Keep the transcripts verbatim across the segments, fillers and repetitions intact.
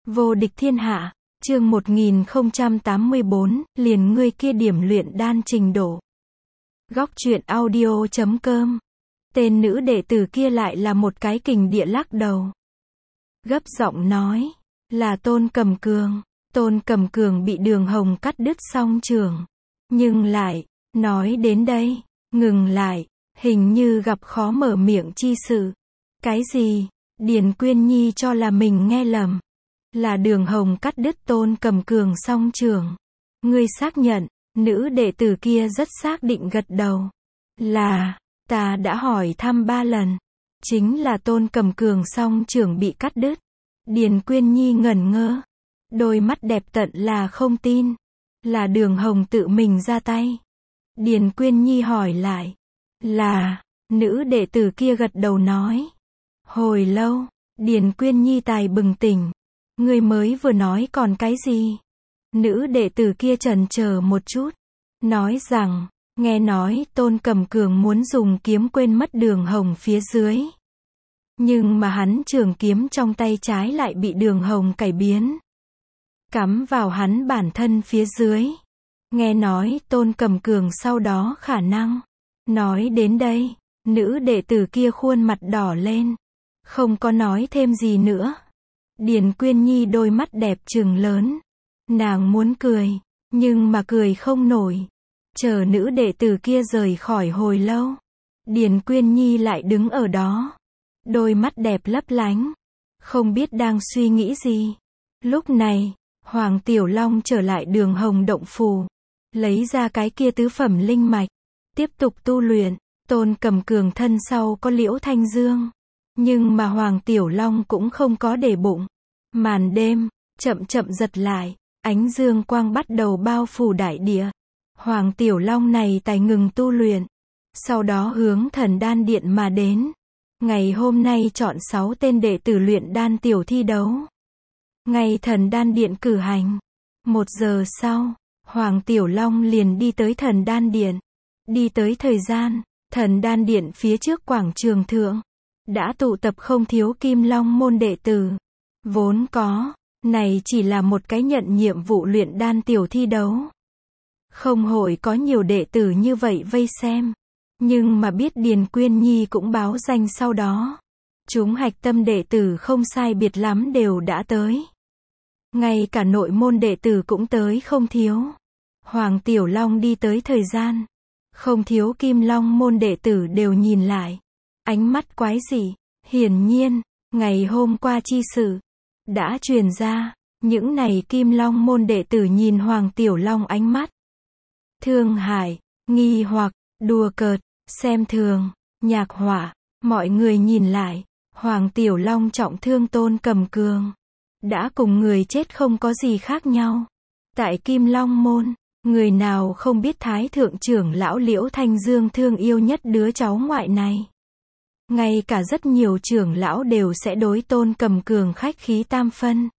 Vô địch thiên hạ, chương một nghìn không trăm tám mươi bốn, liền ngươi kia điểm luyện đan trình độ. Góc truyện audio chấm com. Tên nữ đệ tử kia lại là một cái kình địa lắc đầu. Gấp giọng nói, là Tôn Cầm Cường. Tôn Cầm Cường bị Đường Hồng cắt đứt song trường. Nhưng lại, nói đến đây, ngừng lại, hình như gặp khó mở miệng chi sự. Cái gì? Điền Quyên Nhi cho là mình nghe lầm. Là Đường Hồng cắt đứt Tôn Cầm Cường song trường. Ngươi xác nhận, nữ đệ tử kia rất xác định gật đầu. Là, ta đã hỏi thăm ba lần. Chính là Tôn Cầm Cường song trường bị cắt đứt. Điền Quyên Nhi ngẩn ngơ. Đôi mắt đẹp tận là không tin. Là Đường Hồng tự mình ra tay. Điền Quyên Nhi hỏi lại. Là, nữ đệ tử kia gật đầu nói. Hồi lâu, Điền Quyên Nhi tài bừng tỉnh. Ngươi mới vừa nói còn cái gì? Nữ đệ tử kia chần chờ một chút. Nói rằng, nghe nói Tôn Cầm Cường muốn dùng kiếm quên mất Đường Hồng phía dưới. Nhưng mà hắn trường kiếm trong tay trái lại bị Đường Hồng cải biến. Cắm vào hắn bản thân phía dưới. Nghe nói Tôn Cầm Cường sau đó khả năng. Nói đến đây, nữ đệ tử kia khuôn mặt đỏ lên. Không có nói thêm gì nữa. Điền Quyên Nhi đôi mắt đẹp trừng lớn. Nàng muốn cười, nhưng mà cười không nổi. Chờ nữ đệ tử kia rời khỏi hồi lâu. Điền Quyên Nhi lại đứng ở đó. Đôi mắt đẹp lấp lánh. Không biết đang suy nghĩ gì. Lúc này, Hoàng Tiểu Long trở lại Đường Hồng động phủ. Lấy ra cái kia tứ phẩm linh mạch. Tiếp tục tu luyện. Tôn Cầm Cường thân sau có Liễu Thanh Dương. Nhưng mà Hoàng Tiểu Long cũng không có để bụng. Màn đêm, chậm chậm giật lại, ánh dương quang bắt đầu bao phủ đại địa. Hoàng Tiểu Long này tài ngừng tu luyện. Sau đó hướng Thần Đan Điện mà đến. Ngày hôm nay chọn sáu tên đệ tử luyện đan tiểu thi đấu. Ngày Thần Đan Điện cử hành. Một giờ sau, Hoàng Tiểu Long liền đi tới Thần Đan Điện. Đi tới thời gian, Thần Đan Điện phía trước quảng trường thượng. Đã tụ tập không thiếu Kim Long môn đệ tử. Vốn có, này chỉ là một cái nhận nhiệm vụ luyện đan tiểu thi đấu. Không hội có nhiều đệ tử như vậy vây xem. Nhưng mà biết Điền Quyên Nhi cũng báo danh sau đó. Chúng hạch tâm đệ tử không sai biệt lắm đều đã tới. Ngay cả nội môn đệ tử cũng tới không thiếu. Hoàng Tiểu Long đi tới thời gian. Không thiếu Kim Long môn đệ tử đều nhìn lại. Ánh mắt quái dị. Hiển nhiên, ngày hôm qua chi sự đã truyền ra. Những này Kim Long môn đệ tử nhìn Hoàng Tiểu Long ánh mắt thương hại, nghi hoặc, đùa cợt, xem thường, nhạc họa. Mọi người nhìn lại, Hoàng Tiểu Long trọng thương Tôn Cầm Cường. Đã cùng người chết không có gì khác nhau. Tại Kim Long môn, người nào không biết Thái Thượng trưởng lão Liễu Thanh Dương thương yêu nhất đứa cháu ngoại này. Ngay cả rất nhiều trưởng lão đều sẽ đối Tôn Cầm Cường khách khí tam phân.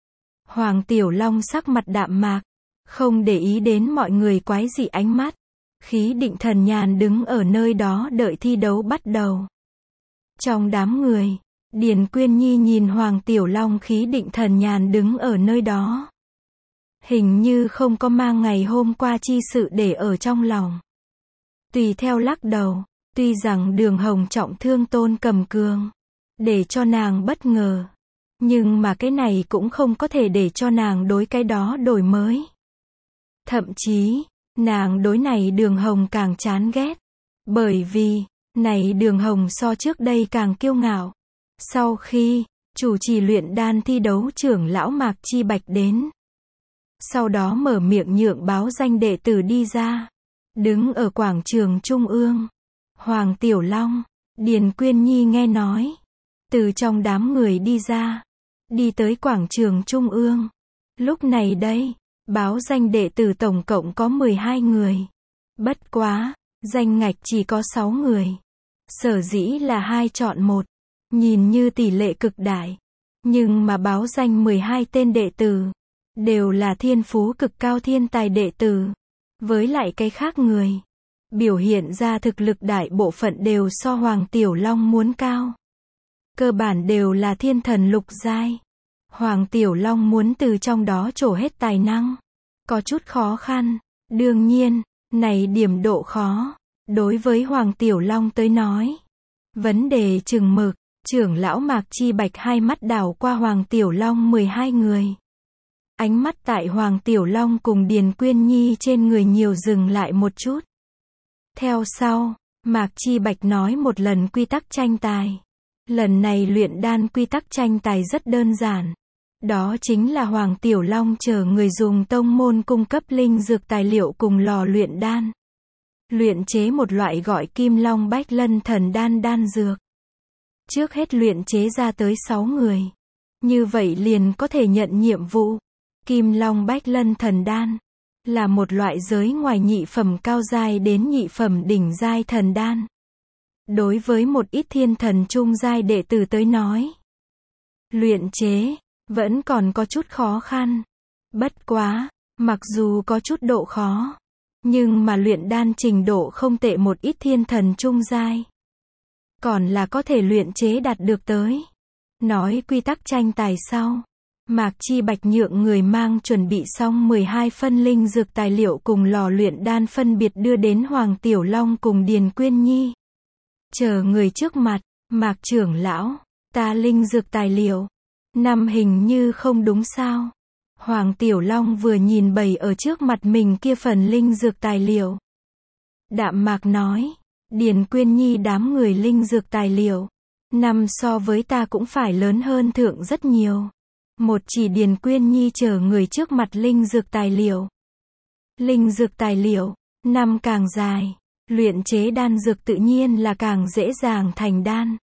Hoàng Tiểu Long sắc mặt đạm mạc, không để ý đến mọi người quái dị ánh mắt. Khí định thần nhàn đứng ở nơi đó đợi thi đấu bắt đầu. Trong đám người, Điền Quyên Nhi nhìn Hoàng Tiểu Long khí định thần nhàn đứng ở nơi đó. Hình như không có mang ngày hôm qua chi sự để ở trong lòng. Tùy theo lắc đầu. Tuy rằng Đường Hồng trọng thương Tôn Cầm Cường, để cho nàng bất ngờ. Nhưng mà cái này cũng không có thể để cho nàng đối cái đó đổi mới. Thậm chí, nàng đối này Đường Hồng càng chán ghét. Bởi vì, này Đường Hồng so trước đây càng kiêu ngạo. Sau khi, chủ trì luyện đan thi đấu trưởng lão Mạc Chi Bạch đến. Sau đó mở miệng nhượng báo danh đệ tử đi ra. Đứng ở quảng trường Trung ương. Hoàng Tiểu Long, Điền Quyên Nhi nghe nói. Từ trong đám người đi ra. Đi tới quảng trường Trung ương. Lúc này đây, báo danh đệ tử tổng cộng có mười hai người. Bất quá, danh ngạch chỉ có sáu người. Sở dĩ là hai chọn một. Nhìn như tỷ lệ cực đại. Nhưng mà báo danh mười hai tên đệ tử. Đều là thiên phú cực cao thiên tài đệ tử. Với lại cái khác người. Biểu hiện ra thực lực đại bộ phận đều so Hoàng Tiểu Long muốn cao. Cơ bản đều là thiên thần lục giai. Hoàng Tiểu Long muốn từ trong đó trổ hết tài năng. Có chút khó khăn. Đương nhiên, này điểm độ khó. Đối với Hoàng Tiểu Long tới nói. Vấn đề chừng mực, trưởng lão Mạc Chi Bạch hai mắt đảo qua Hoàng Tiểu Long mười hai người. Ánh mắt tại Hoàng Tiểu Long cùng Điền Quyên Nhi trên người nhiều dừng lại một chút. Theo sau, Mạc Chi Bạch nói một lần quy tắc tranh tài. Lần này luyện đan quy tắc tranh tài rất đơn giản. Đó chính là Hoàng Tiểu Long chờ người dùng tông môn cung cấp linh dược tài liệu cùng lò luyện đan. Luyện chế một loại gọi Kim Long Bách Lân Thần Đan đan dược. Trước hết luyện chế ra tới sáu người. Như vậy liền có thể nhận nhiệm vụ. Kim Long Bách Lân Thần Đan là một loại giới ngoài nhị phẩm cao giai đến nhị phẩm đỉnh giai thần đan. Đối với một ít thiên thần trung giai đệ tử tới nói, luyện chế vẫn còn có chút khó khăn. Bất quá, mặc dù có chút độ khó, nhưng mà luyện đan trình độ không tệ một ít thiên thần trung giai, còn là có thể luyện chế đạt được tới. Nói quy tắc tranh tài sau, Mạc Chi Bạch nhượng người mang chuẩn bị xong mười hai phân linh dược tài liệu cùng lò luyện đan phân biệt đưa đến Hoàng Tiểu Long cùng Điền Quyên Nhi. Chờ người trước mặt, Mạc trưởng lão, ta linh dược tài liệu. Năm hình như không đúng sao. Hoàng Tiểu Long vừa nhìn bày ở trước mặt mình kia phần linh dược tài liệu. Đạm mạc nói, Điền Quyên Nhi đám người linh dược tài liệu. Năm so với ta cũng phải lớn hơn thượng rất nhiều. Một chỉ Điền Quyên Nhi chờ người trước mặt linh dược tài liệu. Linh dược tài liệu, năm càng dài, luyện chế đan dược tự nhiên là càng dễ dàng thành đan.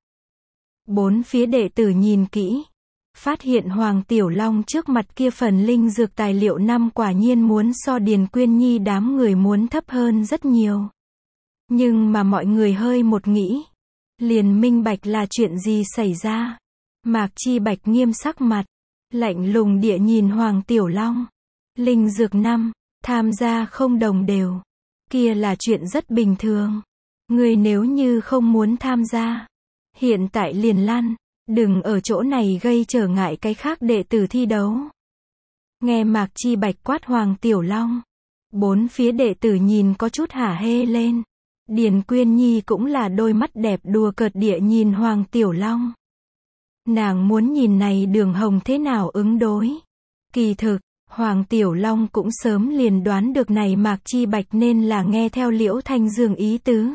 Bốn phía đệ tử nhìn kỹ, phát hiện Hoàng Tiểu Long trước mặt kia phần linh dược tài liệu năm quả nhiên muốn so Điền Quyên Nhi đám người muốn thấp hơn rất nhiều. Nhưng mà mọi người hơi một nghĩ, liền minh bạch là chuyện gì xảy ra. Mạc Chi Bạch nghiêm sắc mặt, lạnh lùng địa nhìn Hoàng Tiểu Long. Linh dược năm, tham gia không đồng đều. Kia là chuyện rất bình thường. Người nếu như không muốn tham gia, hiện tại liền lăn, đừng ở chỗ này gây trở ngại cái khác đệ tử thi đấu. Nghe Mạc Chi Bạch quát Hoàng Tiểu Long, bốn phía đệ tử nhìn có chút hả hê lên. Điền Quyên Nhi cũng là đôi mắt đẹp đùa cợt địa nhìn Hoàng Tiểu Long. Nàng muốn nhìn này Đường Hồng thế nào ứng đối. Kỳ thực, Hoàng Tiểu Long cũng sớm liền đoán được này Mạc Chi Bạch nên là nghe theo Liễu Thanh Dương ý tứ.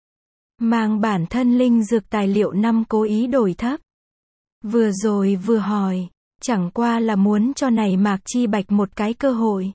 Mang bản thân linh dược tài liệu năm cố ý đổi thấp. Vừa rồi vừa hỏi, chẳng qua là muốn cho này Mạc Chi Bạch một cái cơ hội.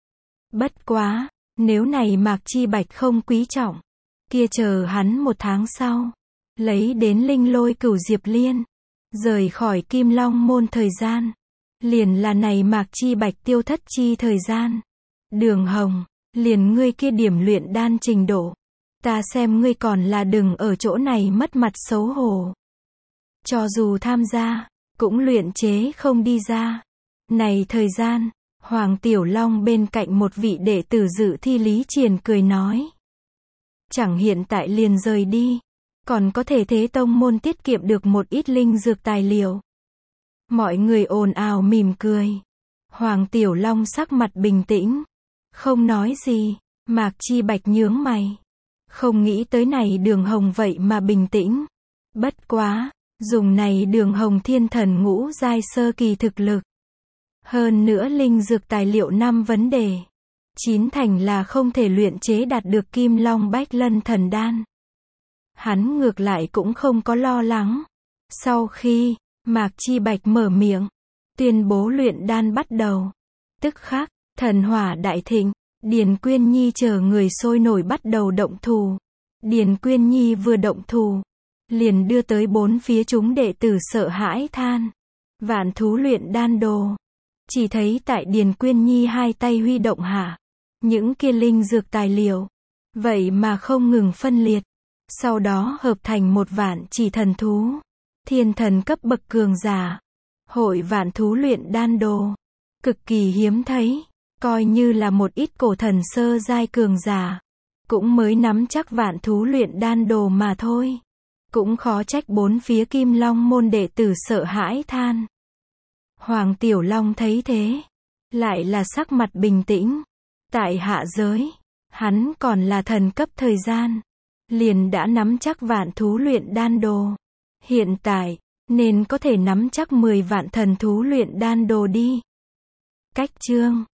Bất quá, nếu này Mạc Chi Bạch không quý trọng, kia chờ hắn một tháng sau, lấy đến linh lôi cửu diệp liên, rời khỏi Kim Long môn thời gian, liền là này Mạc Chi Bạch tiêu thất chi thời gian. Đường Hồng, liền ngươi kia điểm luyện đan trình độ, ta xem ngươi còn là đừng ở chỗ này mất mặt xấu hổ. Cho dù tham gia, cũng luyện chế không đi ra. Này thời gian, Hoàng Tiểu Long bên cạnh một vị đệ tử dự thi Lý Triền cười nói. Chẳng hiện tại liền rời đi, còn có thể thế tông môn tiết kiệm được một ít linh dược tài liệu. Mọi người ồn ào mỉm cười. Hoàng Tiểu Long sắc mặt bình tĩnh, không nói gì. Mạc Chi Bạch nhướng mày, không nghĩ tới này Đường Hồng vậy mà bình tĩnh. Bất quá, dùng này Đường Hồng thiên thần ngũ giai sơ kỳ thực lực, hơn nữa linh dược tài liệu năm vấn đề, chín thành là không thể luyện chế đạt được Kim Long Bách Lân Thần Đan. Hắn ngược lại cũng không có lo lắng. Sau khi Mạc Chi Bạch mở miệng, tuyên bố luyện đan bắt đầu, tức khắc thần hỏa đại thịnh. Điền Quyên Nhi chờ người sôi nổi bắt đầu động thủ. Điền Quyên Nhi vừa động thủ, liền đưa tới bốn phía chúng đệ tử sợ hãi than. Vạn thú luyện đan đồ. Chỉ thấy tại Điền Quyên Nhi hai tay huy động hạ, những kia linh dược tài liệu, vậy mà không ngừng phân liệt. Sau đó hợp thành một vạn chỉ thần thú. Thiên thần cấp bậc cường giả. Hội vạn thú luyện đan đồ. Cực kỳ hiếm thấy. Coi như là một ít cổ thần sơ giai cường giả, cũng mới nắm chắc vạn thú luyện đan đồ mà thôi. Cũng khó trách bốn phía Kim Long môn đệ tử sợ hãi than. Hoàng Tiểu Long thấy thế, lại là sắc mặt bình tĩnh. Tại hạ giới, hắn còn là thần cấp thời gian, liền đã nắm chắc vạn thú luyện đan đồ. Hiện tại, nên có thể nắm chắc mười vạn thần thú luyện đan đồ đi. Cách chương